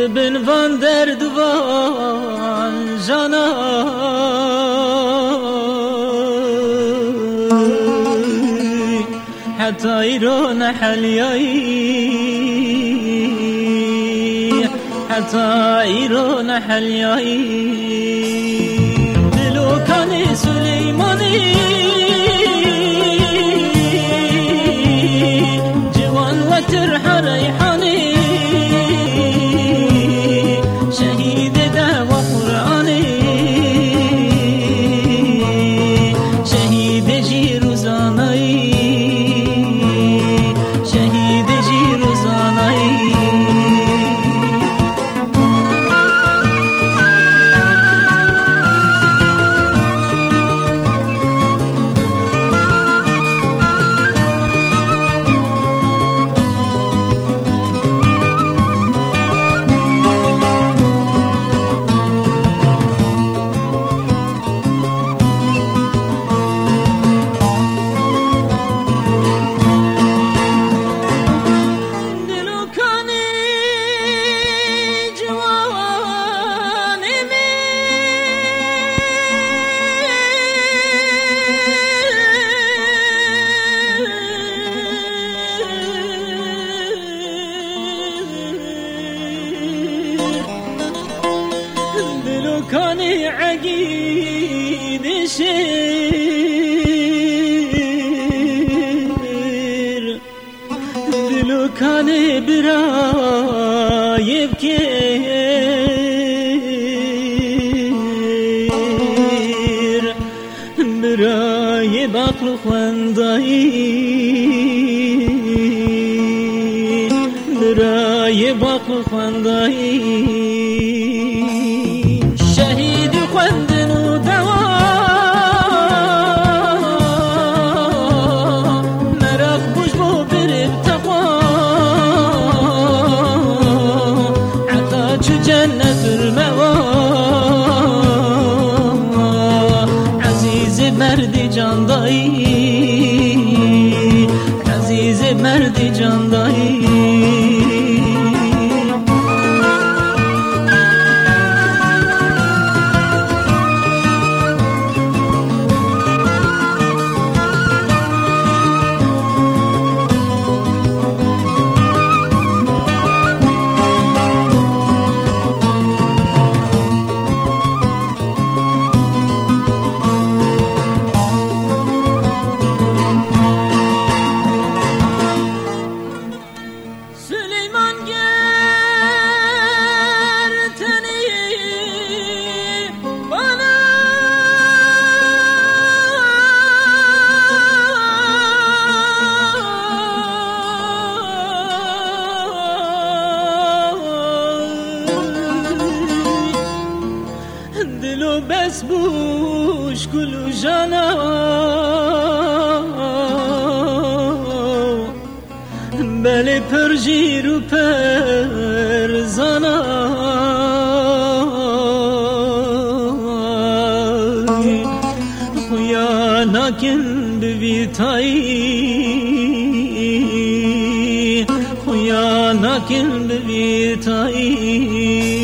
دبن وان دردوان جانا حتى ایران حلیایی حتى ایران حلیایی دلوکان سلیمانی جوان و ترح ریحانی شهید دعوة قرآنی شهید جیروزانی شهید جیروزانی دلوکانی عقید شیر دلوکانی برای بکیر برای بقل خواندایی برای بقل خواندایی شهیدی خوندن و دوا مرخ بوش بو برب تقوا عطا چو جنت الموا عزیز مرد جاندایی عزیز مرد جاندایی دلو بس بوش کلو جانا بله پر جیر و پر زانا خویا ناکن ببیتایی خویا ناکن ببیتایی